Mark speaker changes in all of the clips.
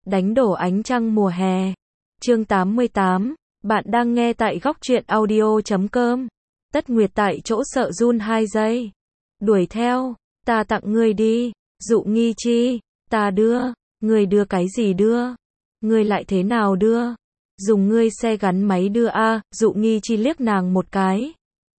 Speaker 1: Đánh đổ ánh trăng mùa hè. Chương 88. Bạn đang nghe tại góc truyện audio.com. Tất Nguyệt tại chỗ sợ run 2 giây. Đuổi theo. Ta tặng ngươi đi. Dụ Nghi Chi. Ta đưa. Ngươi đưa cái gì đưa? Ngươi lại thế nào đưa? Dùng ngươi xe gắn máy đưa a. Dụ Nghi Chi liếc nàng một cái.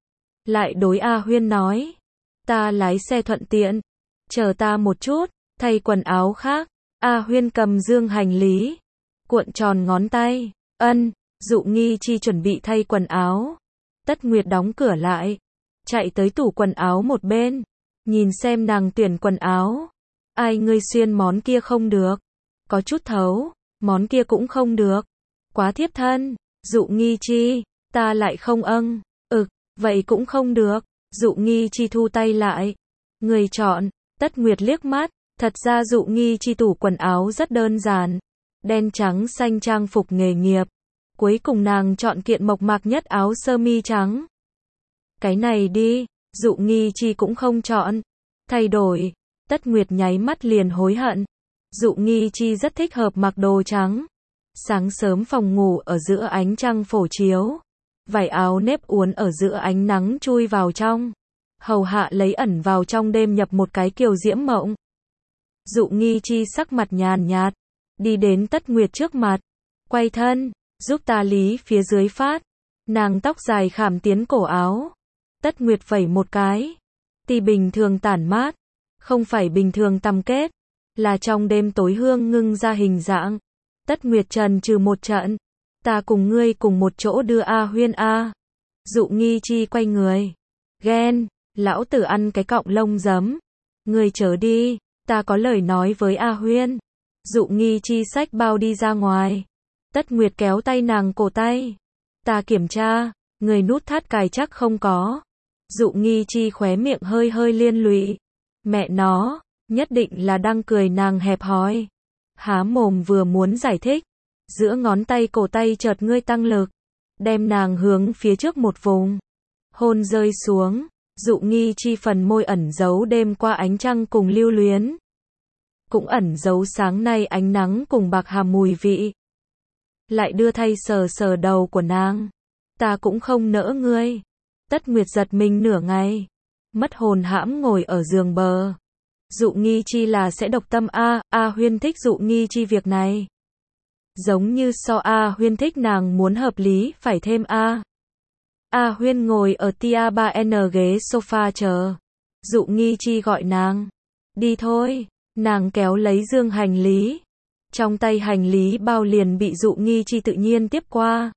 Speaker 1: Lại đối A Huyên nói. Ta lái xe thuận tiện. Chờ ta một chút. Thay quần áo khác. A Huyên cầm dương hành lý. Cuộn tròn ngón tay. Ân. Dụ Nghi Chi chuẩn bị thay quần áo. Tất Nguyệt đóng cửa lại. Chạy tới tủ quần áo một bên. Nhìn xem nàng tuyển quần áo. Ai ngươi xuyên món kia không được. Có chút thấu. Món kia cũng không được. Quá thiếp thân. Dụ Nghi Chi. Ta lại không âng. Vậy cũng không được. Dụ Nghi Chi thu tay lại. Người chọn. Tất Nguyệt liếc mắt. Thật ra Dụ Nghi Chi tủ quần áo rất đơn giản. Đen trắng xanh trang phục nghề nghiệp. Cuối cùng nàng chọn kiện mộc mạc nhất áo sơ mi trắng. Cái này đi. Dụ Nghi Chi cũng không chọn. Thay đổi. Tất Nguyệt nháy mắt liền hối hận. Dụ Nghi Chi rất thích hợp mặc đồ trắng. Sáng sớm phòng ngủ ở giữa ánh trăng phổ chiếu. Vải áo nếp uốn ở giữa ánh nắng chui vào trong. Hầu hạ lấy ẩn vào trong đêm nhập một cái kiều diễm mộng. Dụ Nghi Chi sắc mặt nhàn nhạt. Đi đến Tất Nguyệt trước mặt. Quay thân. Giúp ta lý phía dưới phát. Nàng tóc dài khảm tiến cổ áo. Tất Nguyệt vẩy một cái. Tì bình thường tản mát. Không phải bình thường tăm kết. Là trong đêm tối hương ngưng ra hình dạng. Tất Nguyệt trần trừ một trận. Ta cùng ngươi cùng một chỗ đưa A Huyên a. Dụ Nghi Chi quay người. Ghen. Lão tử ăn cái cọng lông giấm. Ngươi chớ đi. Ta có lời nói với A Huyên. Dụ Nghi Chi xách bao đi ra ngoài. Tất Nguyệt kéo tay nàng cổ tay. Ta kiểm tra. Người nút thắt cài chắc không có. Dụ Nghi Chi khóe miệng hơi hơi liên lụy. Mẹ nó. Nhất định là đang cười nàng hẹp hòi. Há mồm vừa muốn giải thích. Giữa ngón tay cổ tay chợt ngươi tăng lực. Đem nàng hướng phía trước một vùng. Hôn rơi xuống. Dụ Nghi Chi phần môi ẩn giấu đêm qua ánh trăng cùng lưu luyến. Cũng ẩn giấu sáng nay ánh nắng cùng bạc hà mùi vị. Lại đưa thay sờ sờ đầu của nàng. Ta cũng không nỡ ngươi. Tất Nguyệt giật mình nửa ngày. Mất hồn hãm ngồi ở giường bờ. Dụ Nghi Chi là sẽ độc tâm a. A Huyên thích Dụ Nghi Chi việc này. Giống như so A Huyên thích nàng muốn hợp lý, phải thêm A. A Huyên ngồi ở tia 3N ghế sofa chờ. Dụ Nghi Chi gọi nàng. Đi thôi. Nàng kéo lấy dương hành lý. Trong tay hành lý bao liền bị Dụ Nghi Chi tự nhiên tiếp qua.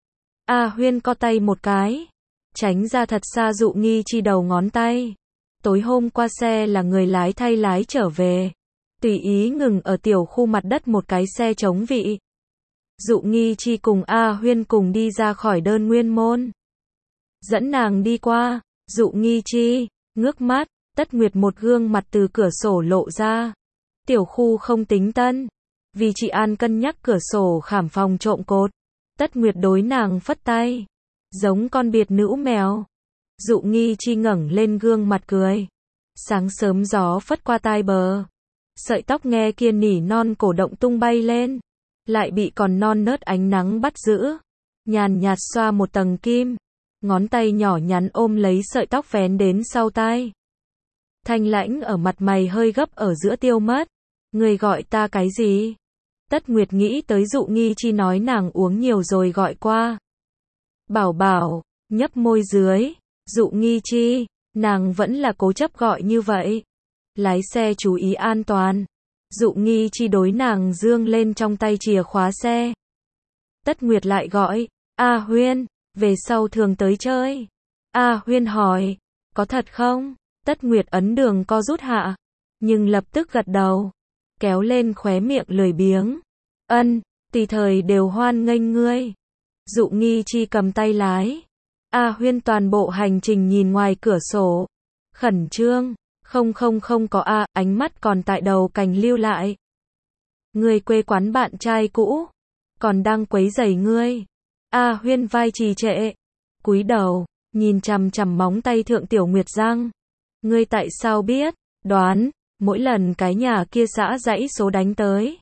Speaker 1: A Huyên co tay một cái. Tránh ra thật xa Dụ Nghi Chi đầu ngón tay. Tối hôm qua xe là người lái thay lái trở về. Tùy ý ngừng ở tiểu khu mặt đất một cái xe chống vị. Dụ Nghi Chi cùng A Huyên cùng đi ra khỏi đơn nguyên môn. Dẫn nàng đi qua. Dụ Nghi Chi. Ngước mắt. Tất Nguyệt một gương mặt từ cửa sổ lộ ra. Tiểu khu không tính tân. Vì chị An cân nhắc cửa sổ khảm phòng trộm cột. Tất Nguyệt đối nàng phất tay. Giống con biệt nữ mèo. Dụ Nghi Chi ngẩng lên gương mặt cười. Sáng sớm gió phất qua tai bờ. Sợi tóc nghe kia nỉ non cổ động tung bay lên. Lại bị còn non nớt ánh nắng bắt giữ. Nhàn nhạt xoa một tầng kim. Ngón tay nhỏ nhắn ôm lấy sợi tóc vén đến sau tai. Thanh lãnh ở mặt mày hơi gấp ở giữa tiêu mất. Người gọi ta cái gì? Tất Nguyệt nghĩ tới Dụ Nghi Chi nói nàng uống nhiều rồi gọi qua. Bảo bảo, nhấp môi dưới. Dụ Nghi Chi, nàng vẫn là cố chấp gọi như vậy. Lái xe chú ý an toàn. Dụ Nghi Chi đối nàng dương lên trong tay chìa khóa xe. Tất Nguyệt lại gọi. A Huyên, về sau thường tới chơi. A Huyên hỏi. Có thật không? Tất Nguyệt ấn đường co rút hạ. Nhưng lập tức gật đầu. Kéo lên khóe miệng lười biếng. Ân, tùy thời đều hoan nghênh ngươi. Dụ Nghi Chi cầm tay lái. A Huyên toàn bộ hành trình nhìn ngoài cửa sổ. Khẩn trương. Không có A, ánh mắt còn tại đầu cành lưu lại. Ngươi quê quán bạn trai cũ. Còn đang quấy rầy ngươi. A Huyên vai trì trệ. Cúi đầu. Nhìn chằm chằm móng tay thượng tiểu nguyệt răng. Ngươi tại sao biết? Đoán. Mỗi lần cái nhà kia xã dãy số đánh tới.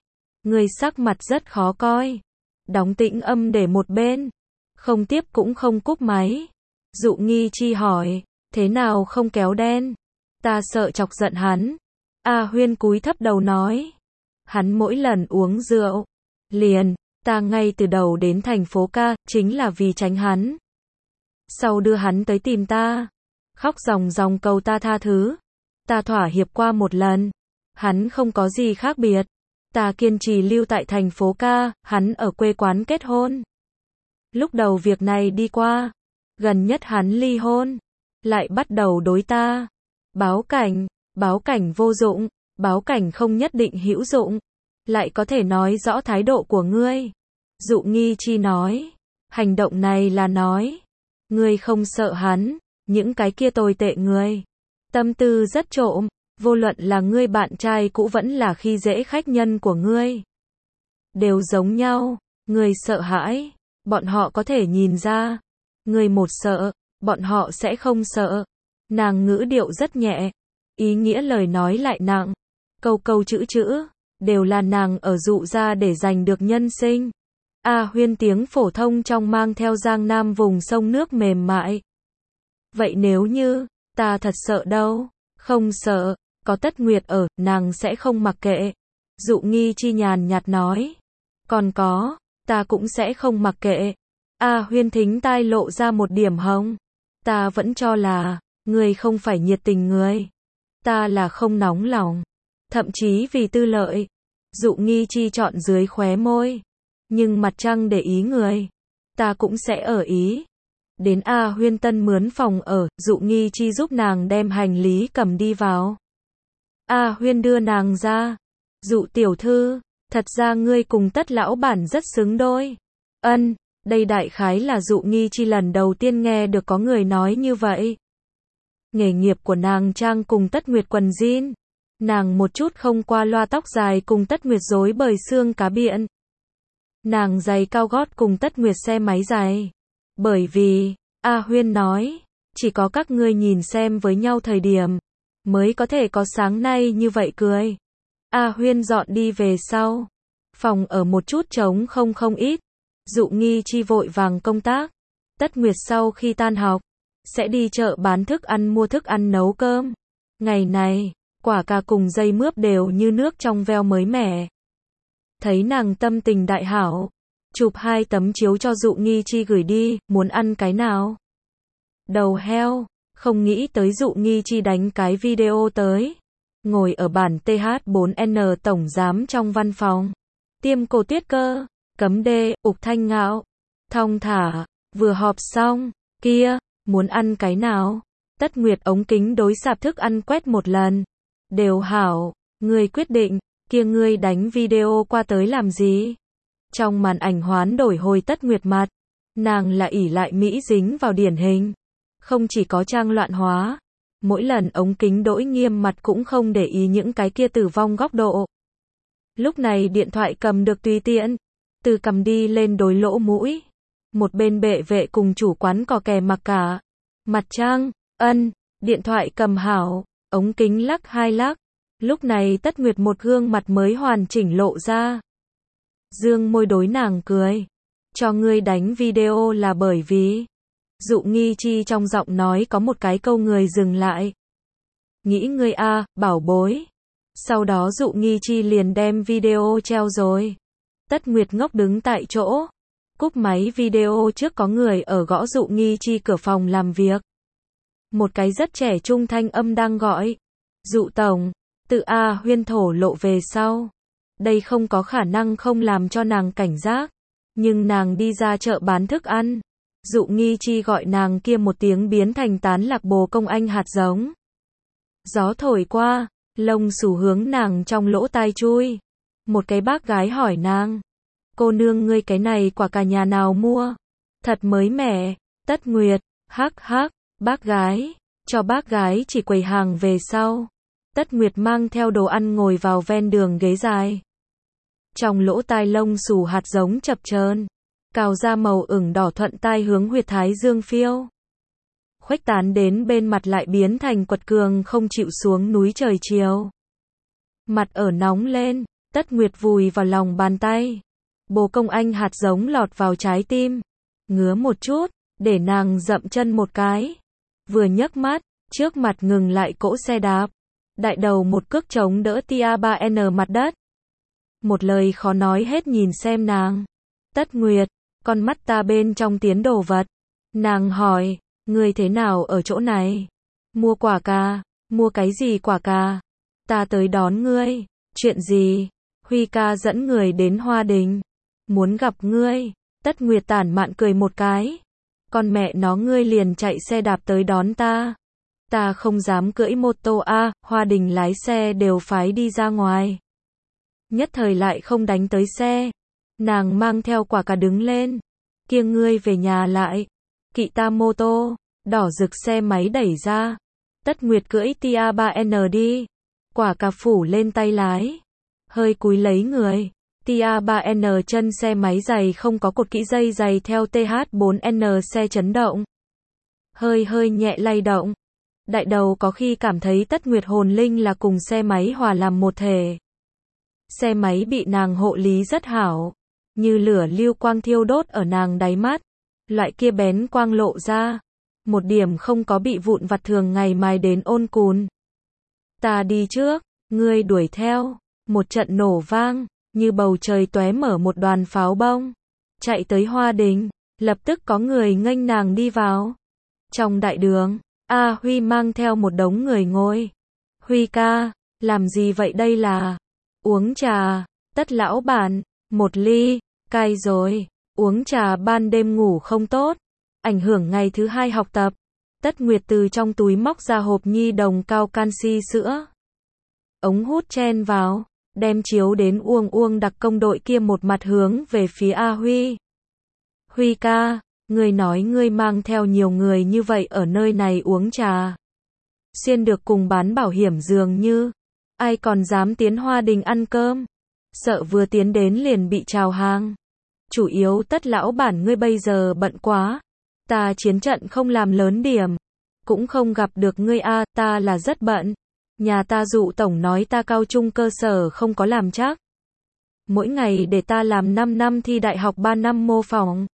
Speaker 1: Ngươi sắc mặt rất khó coi. Đóng tĩnh âm để một bên. Không tiếp cũng không cúp máy. Dụ Nghi Chi hỏi, thế nào không kéo đen? Ta sợ chọc giận hắn. A Huyên cúi thấp đầu nói. Hắn mỗi lần uống rượu, liền, ta ngay từ đầu đến thành phố ca, chính là vì tránh hắn. Sau đưa hắn tới tìm ta, khóc ròng ròng cầu ta tha thứ. Ta thỏa hiệp qua một lần, hắn không có gì khác biệt. Ta kiên trì lưu tại thành phố ca, hắn ở quê quán kết hôn. Lúc đầu việc này đi qua, gần nhất hắn ly hôn, lại bắt đầu đối ta. Báo cảnh vô dụng, báo cảnh không nhất định hữu dụng, lại có thể nói rõ thái độ của ngươi. Dụ Nghi Chi nói, hành động này là nói, ngươi không sợ hắn, những cái kia tồi tệ ngươi. Tâm tư rất trộm, vô luận là ngươi bạn trai cũ vẫn là khi dễ khách nhân của ngươi. Đều giống nhau, ngươi sợ hãi, bọn họ có thể nhìn ra. Ngươi một sợ, bọn họ sẽ không sợ. Nàng ngữ điệu rất nhẹ, ý nghĩa lời nói lại nặng. Câu câu chữ chữ, đều là nàng ở dụ ra để giành được nhân sinh. A Huyên tiếng phổ thông trong mang theo Giang Nam vùng sông nước mềm mại. Vậy nếu như, ta thật sợ đâu, không sợ, có Tất Nguyệt ở, nàng sẽ không mặc kệ. Dụ Nghi Chi nhàn nhạt nói. Còn có, ta cũng sẽ không mặc kệ. A Huyên thính tai lộ ra một điểm hồng. Ta vẫn cho là, ngươi không phải nhiệt tình người. Ta là không nóng lòng. Thậm chí vì tư lợi. Dụ Nghi Chi chọn dưới khóe môi. Nhưng mặt trăng để ý người. Ta cũng sẽ ở ý. Đến A Huyên Tân mướn phòng ở, Dụ Nghi Chi giúp nàng đem hành lý cầm đi vào. A Huyên đưa nàng ra. Dụ tiểu thư, thật ra ngươi cùng Tất lão bản rất xứng đôi. Ân, đây đại khái là Dụ Nghi Chi lần đầu tiên nghe được có người nói như vậy. Nghề nghiệp của nàng trang cùng Tất Nguyệt quần jean. Nàng một chút không qua loa tóc dài cùng Tất Nguyệt rối bời xương cá biện. Nàng giày cao gót cùng Tất Nguyệt xe máy dài. Bởi vì, A Huyên nói, chỉ có các ngươi nhìn xem với nhau thời điểm, mới có thể có sáng nay như vậy cười. A Huyên dọn đi về sau. Phòng ở một chút trống không ít. Dụ Nghi Chi vội vàng công tác. Tất Nguyệt sau khi tan học, sẽ đi chợ bán thức ăn mua thức ăn nấu cơm. Ngày này, quả cà cùng dây mướp đều như nước trong veo mới mẻ. Thấy nàng tâm tình đại hảo, chụp 2 tấm chiếu cho Dụ Nghi Chi gửi đi, muốn ăn cái nào? Đầu heo, không nghĩ tới Dụ Nghi Chi đánh cái video tới. Ngồi ở bản TH4N tổng giám trong văn phòng. Tiêm cổ Tuyết Cơ, Cấm Đê, Ục Thanh Ngạo. Thong thả, vừa họp xong, kia, muốn ăn cái nào? Tất Nguyệt ống kính đối sạp thức ăn quét một lần. Đều hảo, ngươi quyết định, kia ngươi đánh video qua tới làm gì? Trong màn ảnh hoán đổi hồi Tất Nguyệt mặt. Nàng là ỷ lại Mỹ dính vào điển hình. Không chỉ có trang loạn hóa. Mỗi lần ống kính đổi nghiêm mặt cũng không để ý những cái kia tử vong góc độ. Lúc này điện thoại cầm được tùy tiện. Từ cầm đi lên đối lỗ mũi. Một bên bệ vệ cùng chủ quán cò kè mặc cả. Mặt trang, ân, điện thoại cầm hảo, ống kính lắc 2 lắc. Lúc này Tất Nguyệt một gương mặt mới hoàn chỉnh lộ ra. Dương môi đối nàng cười. Cho ngươi đánh video là bởi vì. Dụ Nghi Chi trong giọng nói có một cái câu người dừng lại. Nghĩ ngươi a, bảo bối. Sau đó Dụ Nghi Chi liền đem video treo rồi. Tất Nguyệt ngốc đứng tại chỗ. Cúp máy video trước có người ở gõ Dụ Nghi Chi cửa phòng làm việc. Một cái rất trẻ trung thanh âm đang gọi. Dụ tổng, tự A Huyên thổ lộ về sau. Đây không có khả năng không làm cho nàng cảnh giác. Nhưng nàng đi ra chợ bán thức ăn. Dụ Nghi Chi gọi nàng kia một tiếng biến thành tán lạc bồ công anh hạt giống. Gió thổi qua, lông xù hướng nàng trong lỗ tai chui. Một cái bác gái hỏi nàng. Cô nương ngươi cái này quả cà nhà nào mua? Thật mới mẻ. Tất Nguyệt, hắc hắc, bác gái. Cho bác gái chỉ quầy hàng về sau. Tất Nguyệt mang theo đồ ăn ngồi vào ven đường ghế dài. Trong lỗ tai lông xù hạt giống chập chờn. Cào ra màu ửng đỏ thuận tai hướng huyệt thái dương phiêu. Khuếch tán đến bên mặt lại biến thành quật cường không chịu xuống núi trời chiều. Mặt ở nóng lên, Tất Nguyệt vùi vào lòng bàn tay. Bồ công anh hạt giống lọt vào trái tim. Ngứa một chút, để nàng dậm chân một cái. Vừa nhấc mắt, trước mặt ngừng lại cỗ xe đạp. Đại đầu một cước chống đỡ tia 3N mặt đất. Một lời khó nói hết nhìn xem nàng. Tất Nguyệt, con mắt ta bên trong tiến đồ vật. Nàng hỏi, ngươi thế nào ở chỗ này? Mua quả cà, mua cái gì quả cà? Ta tới đón ngươi, chuyện gì? Huy ca dẫn người đến Hoa Đình. Muốn gặp ngươi. Tất Nguyệt tản mạn cười một cái. Con mẹ nó ngươi liền chạy xe đạp tới đón ta. Ta không dám cưỡi mô tô a, Hoa Đình lái xe đều phái đi ra ngoài. Nhất thời lại không đánh tới xe. Nàng mang theo quả cà đứng lên. Kiêng ngươi về nhà lại. Kỵ ta mô tô, đỏ rực xe máy đẩy ra. Tất Nguyệt cưỡi tia 3N đi. Quả cà phủ lên tay lái. Hơi cúi lấy người. Tia 3N chân xe máy dày không có cột kỹ dây dày theo TH4N xe chấn động. Hơi nhẹ lay động. Đại đầu có khi cảm thấy Tất Nguyệt hồn linh là cùng xe máy hòa làm một thể. Xe máy bị nàng hộ lý rất hảo. Như lửa lưu quang thiêu đốt ở nàng đáy mắt. Loại kia bén quang lộ ra. Một điểm không có bị vụn vặt thường ngày mài đến ôn cùn. Ta đi trước, ngươi đuổi theo. Một trận nổ vang, như bầu trời tóe mở một đoàn pháo bông. Chạy tới Hoa Đình, lập tức có người nghênh nàng đi vào. Trong đại đường, A Huy mang theo một đống người ngồi. Huy ca, làm gì vậy đây là? Uống trà, Tất lão bản, một ly, cay rồi. Uống trà ban đêm ngủ không tốt, ảnh hưởng ngày thứ hai học tập. Tất Nguyệt từ trong túi móc ra hộp nhi đồng cao canxi sữa. Ống hút chen vào, đem chiếu đến Uông đặc công đội kia một mặt hướng về phía A Huy. Huy ca, ngươi nói ngươi mang theo nhiều người như vậy ở nơi này uống trà. Xuyên được cùng bán bảo hiểm dường như. Ai còn dám tiến Hoa Đình ăn cơm. Sợ vừa tiến đến liền bị chào hàng. Chủ yếu Tất lão bản ngươi bây giờ bận quá. Ta chiến trận không làm lớn điểm. Cũng không gặp được ngươi a, ta là rất bận. Nhà ta dụ tổng nói ta cao trung cơ sở không có làm chắc. Mỗi ngày để ta làm 5 năm thi đại học 3 năm mô phỏng.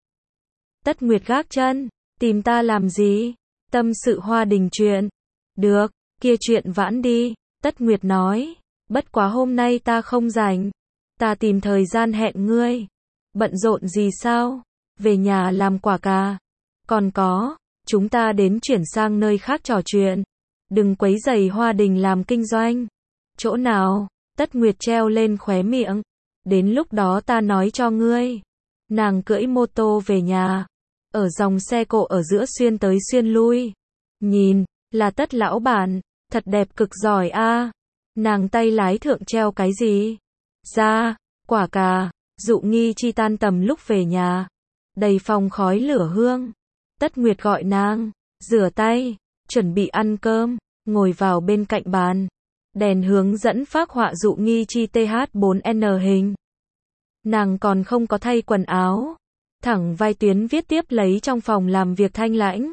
Speaker 1: Tất Nguyệt gác chân, tìm ta làm gì? Tâm sự Hoa Đình chuyện. Được, kia chuyện vãn đi, Tất Nguyệt nói. Bất quá hôm nay ta không rảnh. Ta tìm thời gian hẹn ngươi. Bận rộn gì sao? Về nhà làm quả cà. Còn có, chúng ta đến chuyển sang nơi khác trò chuyện. Đừng quấy rầy Hoa Đình làm kinh doanh. Chỗ nào? Tất Nguyệt treo lên khóe miệng. Đến lúc đó ta nói cho ngươi. Nàng cưỡi mô tô về nhà. Ở dòng xe cộ ở giữa xuyên tới xuyên lui. Nhìn, là Tất lão bản. Thật đẹp cực giỏi a. Nàng tay lái thượng treo cái gì? Ra, quả cà. Dụ Nghi Chi tan tầm lúc về nhà. Đầy phòng khói lửa hương. Tất Nguyệt gọi nàng. Rửa tay. Chuẩn bị ăn cơm. Ngồi vào bên cạnh bàn. Đèn hướng dẫn phác họa Dụ Nghi Chi TH4N hình. Nàng còn không có thay quần áo. Thẳng vai tuyến viết tiếp lấy trong phòng làm việc thanh lãnh.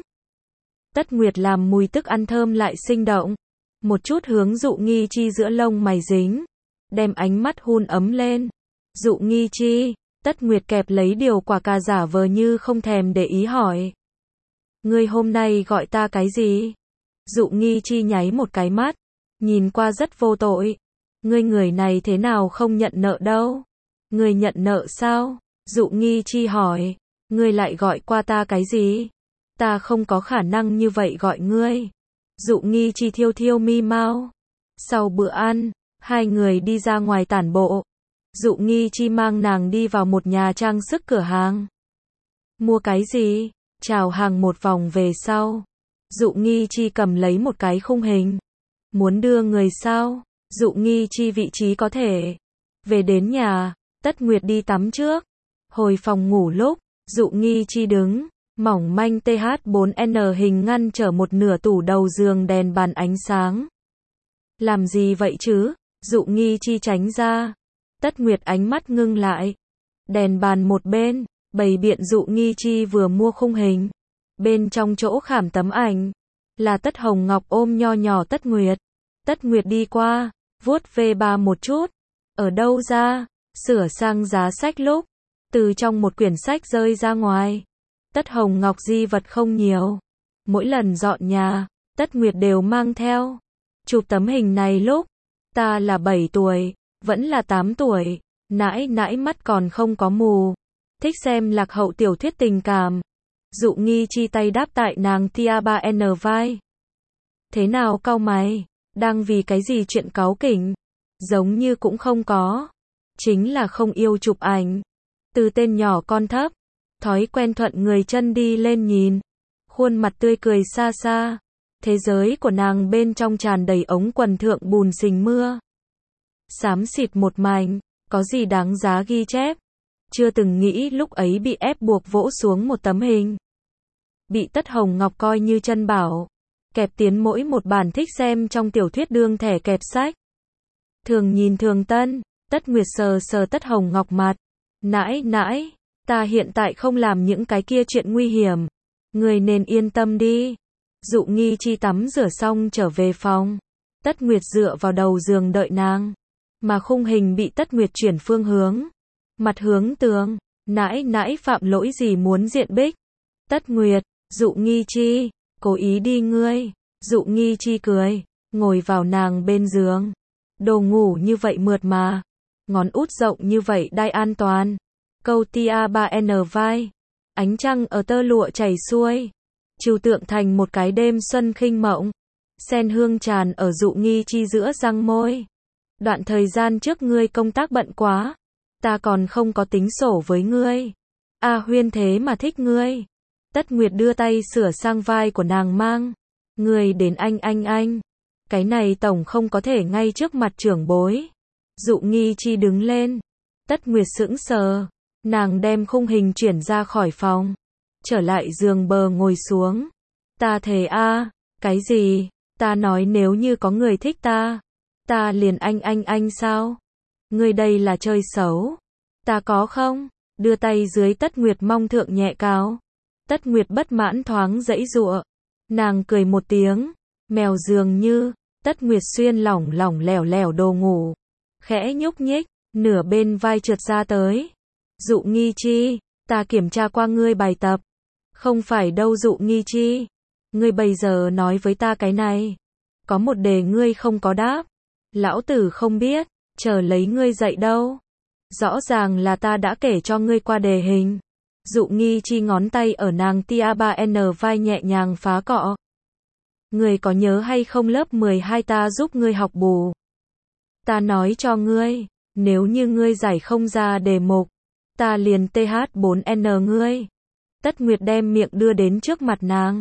Speaker 1: Tất Nguyệt làm mùi thức ăn thơm lại sinh động. Một chút hướng Dụ Nghi Chi giữa lông mày dính. Đem ánh mắt hun ấm lên. Dụ Nghi Chi, Tất Nguyệt kẹp lấy điều quả cà giả vờ như không thèm để ý hỏi. Ngươi hôm nay gọi ta cái gì? Dụ Nghi Chi nháy một cái mắt. Nhìn qua rất vô tội. Ngươi người này thế nào không nhận nợ đâu? Ngươi nhận nợ sao? Dụ Nghi Chi hỏi. Ngươi lại gọi qua ta cái gì? Ta không có khả năng như vậy gọi ngươi. Dụ Nghi Chi thiêu thiêu mi mau. Sau bữa ăn, hai người đi ra ngoài tản bộ. Dụ Nghi Chi mang nàng đi vào một nhà trang sức cửa hàng. Mua cái gì? Chào hàng một vòng về sau. Dụ Nghi Chi cầm lấy một cái khung hình. Muốn đưa người sao? Dụ Nghi Chi vị trí có thể. Về đến nhà, Tất Nguyệt đi tắm trước. Hồi phòng ngủ lúc, Dụ Nghi Chi đứng. Mỏng manh TH4N hình ngăn trở một nửa tủ đầu giường đèn bàn ánh sáng. Làm gì vậy chứ? Dụ Nghi Chi tránh ra. Tất Nguyệt ánh mắt ngưng lại. Đèn bàn một bên, bày biện Dụ Nghi Chi vừa mua khung hình. Bên trong chỗ khảm tấm ảnh, là Tất Hồng Ngọc ôm nho nhỏ Tất Nguyệt. Tất Nguyệt đi qua, vuốt ve ba một chút. Ở đâu ra? Sửa sang giá sách lúc, từ trong một quyển sách rơi ra ngoài. Tất Hồng Ngọc di vật không nhiều. Mỗi lần dọn nhà, Tất Nguyệt đều mang theo. Chụp tấm hình này lúc, ta là 7 tuổi, vẫn là 8 tuổi, nãi nãi mắt còn không có mù. Thích xem lạc hậu tiểu thuyết tình cảm. Dụ Nghi Chi tay đáp tại nàng tia 3N vai. Thế nào cau mày? Đang vì cái gì chuyện cáu kỉnh? Giống như cũng không có. Chính là không yêu chụp ảnh. Từ tên nhỏ con thấp, thói quen thuận người chân đi lên nhìn. Khuôn mặt tươi cười xa xa. Thế giới của nàng bên trong tràn đầy ống quần thượng bùn sình mưa. Xám xịt một mảnh, có gì đáng giá ghi chép. Chưa từng nghĩ lúc ấy bị ép buộc vỗ xuống một tấm hình. Bị Tất Hồng Ngọc coi như chân bảo. Kẹp tiến mỗi một bản thích xem trong tiểu thuyết đương thẻ kẹp sách. Thường nhìn thường tân, Tất Nguyệt sờ sờ Tất Hồng Ngọc mặt. Nãi nãi, ta hiện tại không làm những cái kia chuyện nguy hiểm. Người nên yên tâm đi. Dụ Nghi Chi tắm rửa xong trở về phòng. Tất Nguyệt dựa vào đầu giường đợi nàng. Mà khung hình bị Tất Nguyệt chuyển phương hướng. Mặt hướng tường. Nãi nãi phạm lỗi gì muốn diện bích. Tất Nguyệt, Dụ Nghi Chi, cố ý đi ngươi. Dụ Nghi Chi cười, ngồi vào nàng bên giường. Đồ ngủ như vậy mượt mà. Ngón út rộng như vậy đai an toàn. Câu tia 3N vai. Ánh trăng ở tơ lụa chảy xuôi. Trừu tượng thành một cái đêm xuân khinh mộng. Sen hương tràn ở Dụ Nghi Chi giữa răng môi. Đoạn thời gian trước ngươi công tác bận quá. Ta còn không có tính sổ với ngươi. A Huyên thế mà thích ngươi. Tất Nguyệt đưa tay sửa sang vai của nàng mang. Ngươi đến anh. Cái này tổng không có thể ngay trước mặt trưởng bối. Dụ Nghi Chi đứng lên. Tất Nguyệt sững sờ. Nàng đem khung hình chuyển ra khỏi phòng. Trở lại giường bờ ngồi xuống. Ta thề a, cái gì? Ta nói nếu như có người thích ta. Ta liền anh sao? Ngươi đây là chơi xấu. Ta có không? Đưa tay dưới Tất Nguyệt mong thượng nhẹ cao. Tất Nguyệt bất mãn thoáng giãy giụa. Nàng cười một tiếng. Mèo dường như. Tất Nguyệt xuyên lỏng lẻo đồ ngủ. Khẽ nhúc nhích. Nửa bên vai trượt ra tới. Dụ Nghi Chi. Ta kiểm tra qua ngươi bài tập. Không phải đâu Dụ Nghi Chi. Ngươi bây giờ nói với ta cái này. Có một đề ngươi không có đáp. Lão tử không biết. Chờ lấy ngươi dạy đâu. Rõ ràng là ta đã kể cho ngươi qua đề hình. Dụ Nghi Chi ngón tay ở nàng tia 3N vai nhẹ nhàng phá cọ. Ngươi có nhớ hay không lớp 12 ta giúp ngươi học bù. Ta nói cho ngươi. Nếu như ngươi giải không ra đề mục. Ta liền TH4N ngươi. Tất Nguyệt đem miệng đưa đến trước mặt nàng.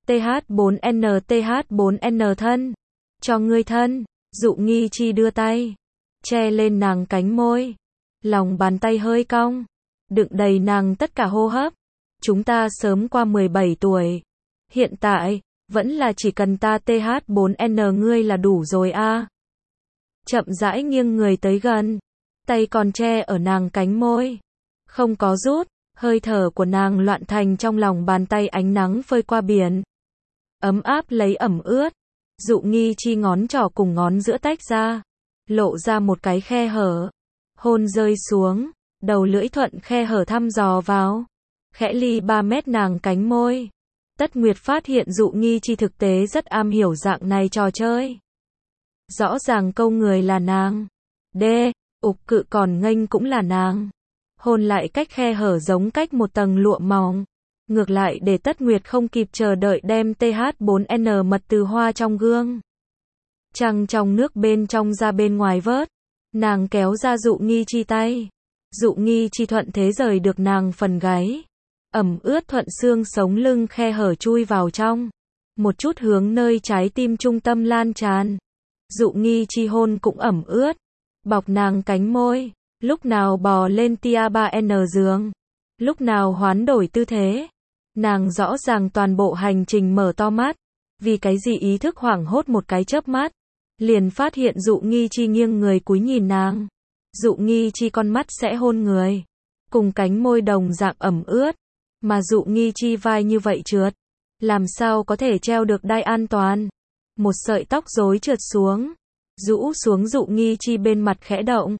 Speaker 1: TH4N thân. Cho ngươi thân. Dụ Nghi Chi đưa tay. Che lên nàng cánh môi. Lòng bàn tay hơi cong. Đựng đầy nàng tất cả hô hấp. Chúng ta sớm qua 17 tuổi. Hiện tại, vẫn là chỉ cần ta TH4N ngươi là đủ rồi a. Chậm rãi nghiêng người tới gần. Tay còn che ở nàng cánh môi. Không có rút. Hơi thở của nàng loạn thành trong lòng bàn tay ánh nắng phơi qua biển. Ấm áp lấy ẩm ướt. Dụ Nghi Chi ngón trỏ cùng ngón giữa tách ra. Lộ ra một cái khe hở. Hôn rơi xuống. Đầu lưỡi thuận khe hở thăm dò vào. Khẽ ly 3 mét nàng cánh môi. Tất Nguyệt phát hiện Dụ Nghi Chi thực tế rất am hiểu dạng này trò chơi. Rõ ràng câu người là nàng. Ục cự còn nghênh cũng là nàng. Hôn lại cách khe hở giống cách một tầng lụa mỏng. Ngược lại để Tất Nguyệt không kịp chờ đợi đem TH4N mật từ hoa trong gương. Trăng trong nước bên trong ra bên ngoài vớt. Nàng kéo ra Dụ Nghi Chi tay. Dụ Nghi Chi thuận thế rời được nàng phần gáy. Ẩm ướt thuận xương sống lưng khe hở chui vào trong. Một chút hướng nơi trái tim trung tâm lan tràn. Dụ Nghi Chi hôn cũng ẩm ướt. Bọc nàng cánh môi. Lúc nào bò lên tia 3N giường. Lúc nào hoán đổi tư thế. Nàng rõ ràng toàn bộ hành trình mở to mắt. Vì cái gì ý thức hoảng hốt một cái chớp mắt. Liền phát hiện Dụ Nghi Chi nghiêng người cúi nhìn nàng. Dụ Nghi Chi con mắt sẽ hôn người. Cùng cánh môi đồng dạng ẩm ướt. Mà Dụ Nghi Chi vai như vậy trượt. Làm sao có thể treo được đai an toàn. Một sợi tóc rối trượt xuống. Rũ xuống Dụ Nghi Chi bên mặt khẽ động.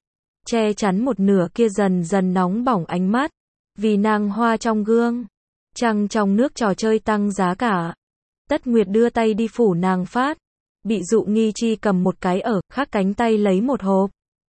Speaker 1: che chắn một nửa kia dần dần nóng bỏng ánh mắt, vì nàng hoa trong gương, trăng trong nước trò chơi tăng giá cả. Tất Nguyệt đưa tay đi phủ nàng phát, bị Dụ Nghi Chi cầm một cái ở khác cánh tay lấy một hộp.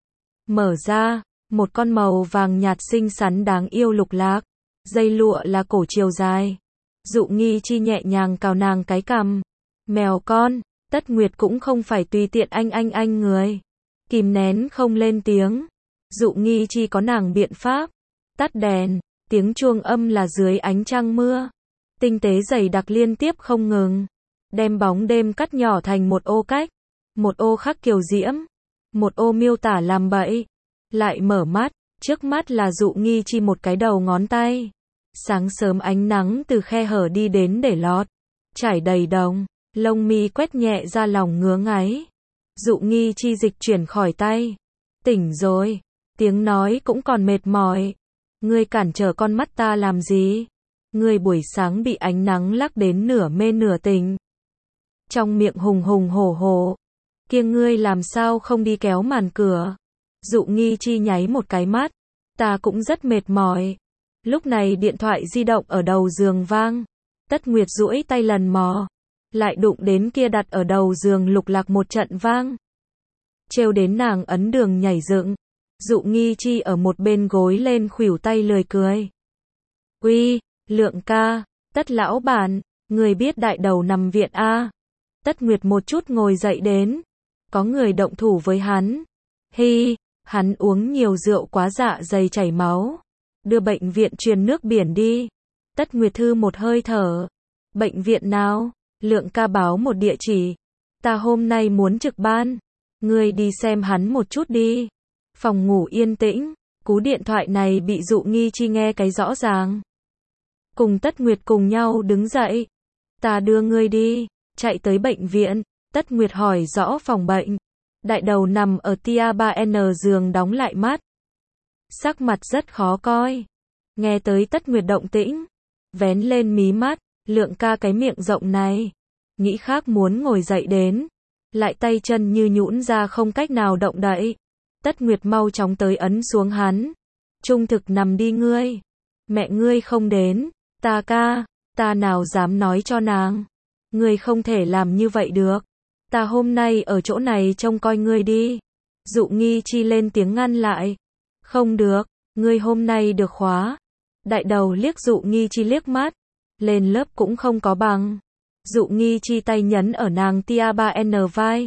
Speaker 1: Mở ra, một con màu vàng nhạt xinh xắn đáng yêu lục lạc, dây lụa là cổ chiều dài. Dụ Nghi Chi nhẹ nhàng cào nàng cái cằm. Mèo con, Tất Nguyệt cũng không phải tùy tiện anh người. Kìm nén không lên tiếng. Dụ Nghi Chi có nàng biện pháp. Tắt đèn, tiếng chuông âm là dưới ánh trăng mưa. Tinh tế dày đặc liên tiếp không ngừng. Đem bóng đêm cắt nhỏ thành một ô cách. Một ô khắc kiều diễm. Một ô miêu tả làm bậy. Lại mở mắt, trước mắt là Dụ Nghi Chi một cái đầu ngón tay. Sáng sớm ánh nắng từ khe hở đi đến để lọt. Trải đầy đồng, lông mi quét nhẹ ra lòng ngứa ngáy. Dụ Nghi Chi dịch chuyển khỏi tay. Tỉnh rồi. Tiếng nói cũng còn mệt mỏi. Ngươi cản trở con mắt ta làm gì? Ngươi buổi sáng bị ánh nắng lắc đến nửa mê nửa tỉnh. Trong miệng hùng hùng hổ hổ. Kia ngươi làm sao không đi kéo màn cửa? Dụ Nghi Chi nháy một cái mắt. Ta cũng rất mệt mỏi. Lúc này điện thoại di động ở đầu giường vang. Tất Nguyệt duỗi tay lần mò. Lại đụng đến kia đặt ở đầu giường lục lạc một trận vang. Trêu đến nàng ấn đường nhảy dựng. Dụ Nghi Chi ở một bên gối lên khuỷu tay lười cười. Uy, Lượng ca, Tất lão bản, người biết đại đầu nằm viện a? Tất Nguyệt một chút ngồi dậy đến. Có người động thủ với hắn. Hi, hắn uống nhiều rượu quá dạ dày chảy máu. Đưa bệnh viện truyền nước biển đi. Tất Nguyệt thư một hơi thở. Bệnh viện nào? Lượng ca báo một địa chỉ. Ta hôm nay muốn trực ban. Ngươi đi xem hắn một chút đi. Phòng ngủ yên tĩnh. Cú điện thoại này bị Dụ Nghi Chi nghe cái rõ ràng. Cùng Tất Nguyệt cùng nhau đứng dậy. Ta đưa ngươi đi. Chạy tới bệnh viện. Tất Nguyệt hỏi rõ phòng bệnh. Đại đầu nằm ở tia 3N giường đóng lại mắt. Sắc mặt rất khó coi. Nghe tới Tất Nguyệt động tĩnh. Vén lên mí mắt. Lượng ca cái miệng rộng này. Nghĩ khác muốn ngồi dậy đến. Lại tay chân như nhũn ra không cách nào động đậy. Tất Nguyệt mau chóng tới ấn xuống hắn. Trung thực nằm đi ngươi. Mẹ ngươi không đến. Ta ca. Ta nào dám nói cho nàng. Ngươi không thể làm như vậy được. Ta hôm nay ở chỗ này trông coi ngươi đi. Dụ Nghi Chi lên tiếng ngăn lại. Không được. Ngươi hôm nay được khóa. Đại đầu liếc Dụ Nghi Chi liếc mắt. Lên lớp cũng không có bằng. Dụ Nghi Chi tay nhấn ở nàng tia 3N vai.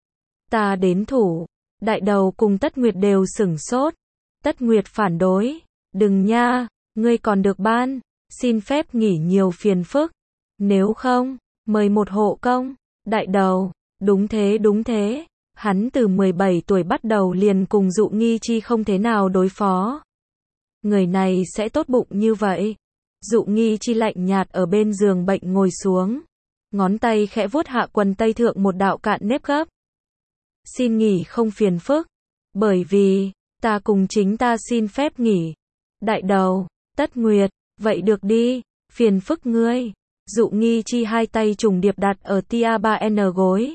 Speaker 1: Ta đến thủ. Đại đầu cùng Tất Nguyệt đều sửng sốt. Tất Nguyệt phản đối. Đừng nha, ngươi còn được ban. Xin phép nghỉ nhiều phiền phức. Nếu không, mời một hộ công. Đại đầu, đúng thế. Hắn từ 17 tuổi bắt đầu liền cùng Dụ Nghi Chi không thế nào đối phó. Người này sẽ tốt bụng như vậy. Dụ Nghi Chi lạnh nhạt ở bên giường bệnh ngồi xuống. Ngón tay khẽ vuốt hạ quần tây thượng một đạo cạn nếp gấp. Xin nghỉ không phiền phức. Bởi vì, ta cùng chính ta xin phép nghỉ. Đại đầu, Tất Nguyệt, vậy được đi, phiền phức ngươi. Dụ Nghi Chi hai tay trùng điệp đặt ở tia 3N gối.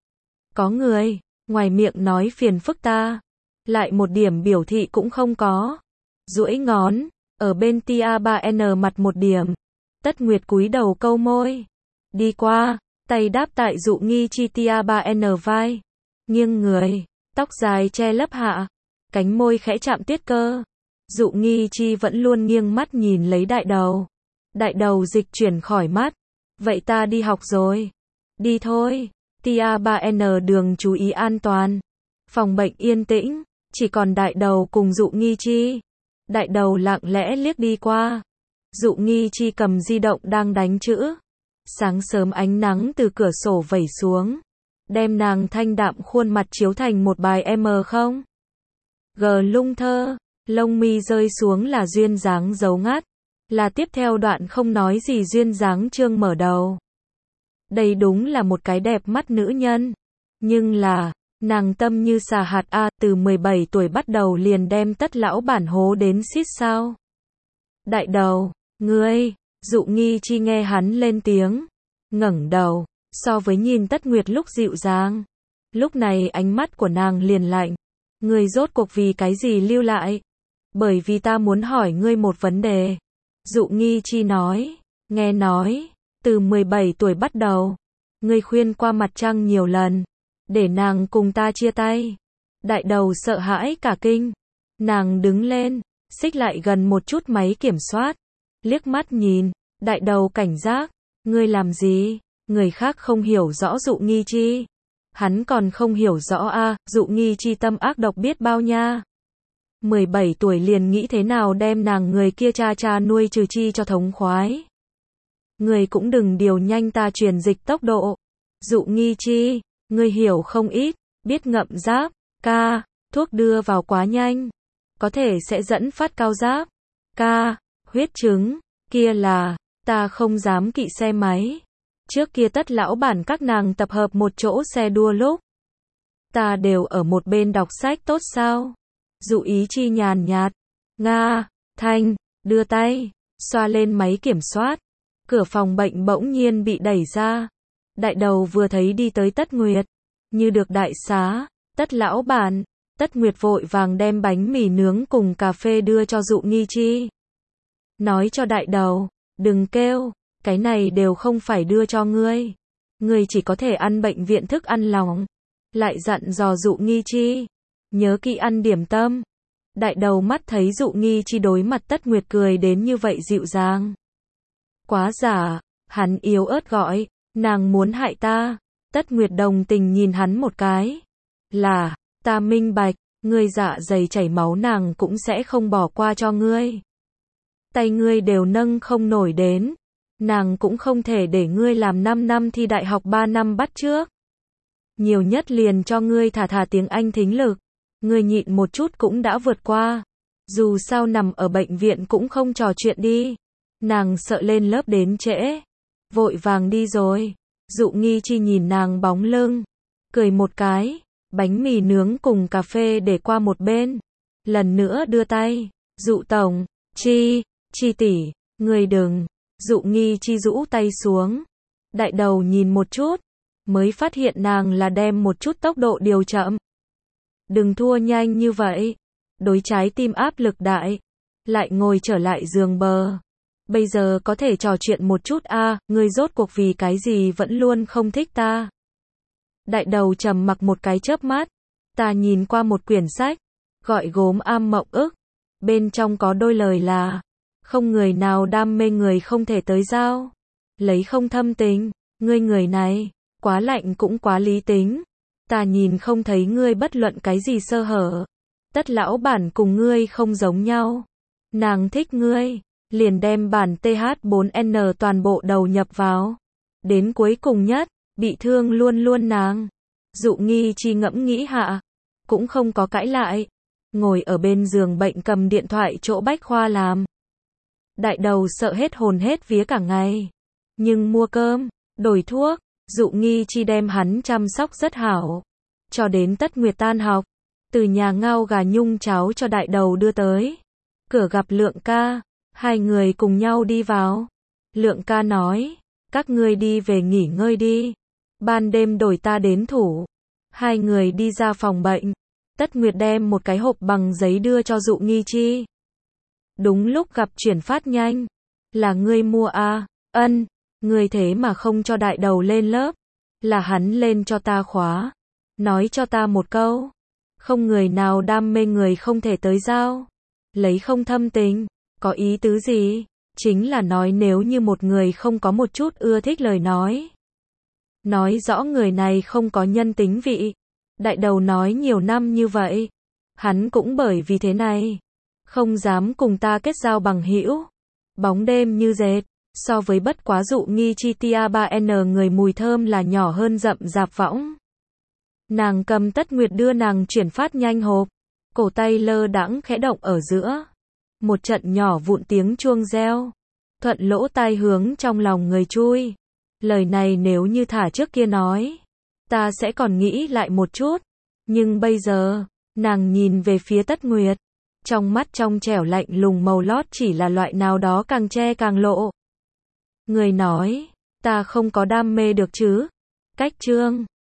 Speaker 1: Có người, ngoài miệng nói phiền phức ta. Lại một điểm biểu thị cũng không có. Duỗi ngón, ở bên tia 3N mặt một điểm. Tất Nguyệt cúi đầu câu môi. Đi qua, tay đáp tại Dụ Nghi Chi tia 3N vai. Nghiêng người, tóc dài che lấp hạ. Cánh môi khẽ chạm tiết cơ. Dụ Nghi Chi vẫn luôn nghiêng mắt nhìn lấy đại đầu. Đại đầu dịch chuyển khỏi mắt. Vậy ta đi học rồi. Đi thôi. Tia 3N đường chú ý an toàn. Phòng bệnh yên tĩnh. Chỉ còn đại đầu cùng Dụ Nghi Chi. Đại đầu lặng lẽ liếc đi qua. Dụ Nghi Chi cầm di động đang đánh chữ. Sáng sớm ánh nắng từ cửa sổ vẩy xuống. Đem nàng thanh đạm khuôn mặt chiếu thành một bài M0. G lung thơ. Lông mi rơi xuống là duyên dáng dấu ngắt. Là tiếp theo đoạn không nói gì duyên dáng chương mở đầu. Đây đúng là một cái đẹp mắt nữ nhân. Nhưng là, nàng tâm như xà hạt A, từ 17 tuổi bắt đầu liền đem Tất lão bản hố đến xít sao. Đại đầu, ngươi, Dụ Nghi Chi nghe hắn lên tiếng. Ngẩng đầu, so với nhìn Tất Nguyệt lúc dịu dàng. Lúc này ánh mắt của nàng liền lạnh. Ngươi rốt cuộc vì cái gì lưu lại? Bởi vì ta muốn hỏi ngươi một vấn đề. Dụ Nghi Chi nói, nghe nói, từ 17 tuổi bắt đầu, ngươi khuyên qua mặt trăng nhiều lần, để nàng cùng ta chia tay. Đại đầu sợ hãi cả kinh. Nàng đứng lên, xích lại gần một chút máy kiểm soát, liếc mắt nhìn, đại đầu cảnh giác, ngươi làm gì? Người khác không hiểu rõ Dụ Nghi Chi. Hắn còn không hiểu rõ a, Dụ Nghi Chi tâm ác độc biết bao nha. 17 tuổi liền nghĩ thế nào đem nàng người kia cha nuôi trừ chi cho thống khoái. Ngươi cũng đừng điều nhanh ta truyền dịch tốc độ. Dụ Nghi Chi, ngươi hiểu không ít, biết ngậm giáp, ca, thuốc đưa vào quá nhanh, có thể sẽ dẫn phát cao giáp, ca, huyết chứng, kia là, ta không dám kỵ xe máy. Trước kia Tất lão bản các nàng tập hợp một chỗ xe đua lúc, ta đều ở một bên đọc sách tốt sao? Dụ Ý Chi nhàn nhạt, Nga, Thanh, đưa tay, xoa lên máy kiểm soát. Cửa phòng bệnh bỗng nhiên bị đẩy ra. Đại đầu vừa thấy đi tới Tất Nguyệt, như được đại xá, Tất lão bản. Tất Nguyệt vội vàng đem bánh mì nướng cùng cà phê đưa cho Dụ Nghi Chi. Nói cho đại đầu, đừng kêu, cái này đều không phải đưa cho ngươi. Ngươi chỉ có thể ăn bệnh viện thức ăn lỏng. Lại dặn dò Dụ Nghi Chi, nhớ kỹ ăn điểm tâm. Đại đầu mắt thấy Dụ Nghi Chi đối mặt Tất Nguyệt cười đến như vậy dịu dàng. Quá giả, hắn yếu ớt gọi, nàng muốn hại ta. Tất Nguyệt đồng tình nhìn hắn một cái. Là, ta minh bạch, ngươi dạ dày chảy máu nàng cũng sẽ không bỏ qua cho ngươi. Tay ngươi đều nâng không nổi đến. Nàng cũng không thể để ngươi làm 5 năm thi đại học 3 năm bắt trước. Nhiều nhất liền cho ngươi thả tiếng Anh thính lực. Ngươi nhịn một chút cũng đã vượt qua. Dù sao nằm ở bệnh viện cũng không trò chuyện đi. Nàng sợ lên lớp đến trễ. Vội vàng đi rồi. Dụ Nghi Chi nhìn nàng bóng lưng. Cười một cái. Bánh mì nướng cùng cà phê để qua một bên. Lần nữa đưa tay. Dụ tổng, Chi tỷ, ngươi đừng. Dụ Nghi Chi rũ tay xuống. Đại đầu nhìn một chút. Mới phát hiện nàng là đem một chút tốc độ điều chậm. Đừng thua nhanh như vậy. Đối trái tim áp lực đại. Lại ngồi trở lại giường bờ. Bây giờ có thể trò chuyện một chút a, ngươi rốt cuộc vì cái gì vẫn luôn không thích ta. Đại đầu trầm mặc một cái chớp mắt. Ta nhìn qua một quyển sách. Gọi Gốm Am Mộng Ức. Bên trong có đôi lời là. Không người nào đam mê người không thể tới giao. Lấy không thâm tình. Ngươi người này. Quá lạnh cũng quá lý tính. Ta nhìn không thấy ngươi bất luận cái gì sơ hở. Tất lão bản cùng ngươi không giống nhau. Nàng thích ngươi. Liền đem bản TH4N toàn bộ đầu nhập vào. Đến cuối cùng nhất. Bị thương luôn luôn nàng. Dụ Nghi Chi ngẫm nghĩ hạ. Cũng không có cãi lại. Ngồi ở bên giường bệnh cầm điện thoại chỗ bách khoa làm. Đại đầu sợ hết hồn hết vía cả ngày. Nhưng mua cơm, đổi thuốc. Dụ Nghi Chi đem hắn chăm sóc rất hảo. Cho đến Tất Nguyệt tan học. Từ nhà ngao gà nhung cháo cho đại đầu đưa tới. Cửa gặp Lượng ca. Hai người cùng nhau đi vào. Lượng ca nói. Các ngươi đi về nghỉ ngơi đi. Ban đêm đổi ta đến thủ. Hai người đi ra phòng bệnh. Tất Nguyệt đem một cái hộp bằng giấy đưa cho Dụ Nghi Chi. Đúng lúc gặp chuyển phát nhanh. Là ngươi mua à? Ân. Ngươi thế mà không cho đại đầu lên lớp. Là hắn lên cho ta khóa. Nói cho ta một câu. Không người nào đam mê người không thể tới giao. Lấy không thâm tình. Có ý tứ gì? Chính là nói nếu như một người không có một chút ưa thích lời nói. Nói rõ người này không có nhân tính vị. Đại đầu nói nhiều năm như vậy. Hắn cũng bởi vì thế này. Không dám cùng ta kết giao bằng hữu. Bóng đêm như dệt. So với bất quá Dụ Nghi Chi tia 3N người mùi thơm là nhỏ hơn rậm rạp võng. Nàng cầm Tất Nguyệt đưa nàng chuyển phát nhanh hộp. Cổ tay lơ đãng khẽ động ở giữa. Một trận nhỏ vụn tiếng chuông reo. Thuận lỗ tai hướng trong lòng người chui. Lời này nếu như thả trước kia nói. Ta sẽ còn nghĩ lại một chút. Nhưng bây giờ, nàng nhìn về phía Tất Nguyệt. Trong mắt trong trẻo lạnh lùng màu lót chỉ là loại nào đó càng che càng lộ. Người nói, ta không có đam mê được chứ. Cách chương.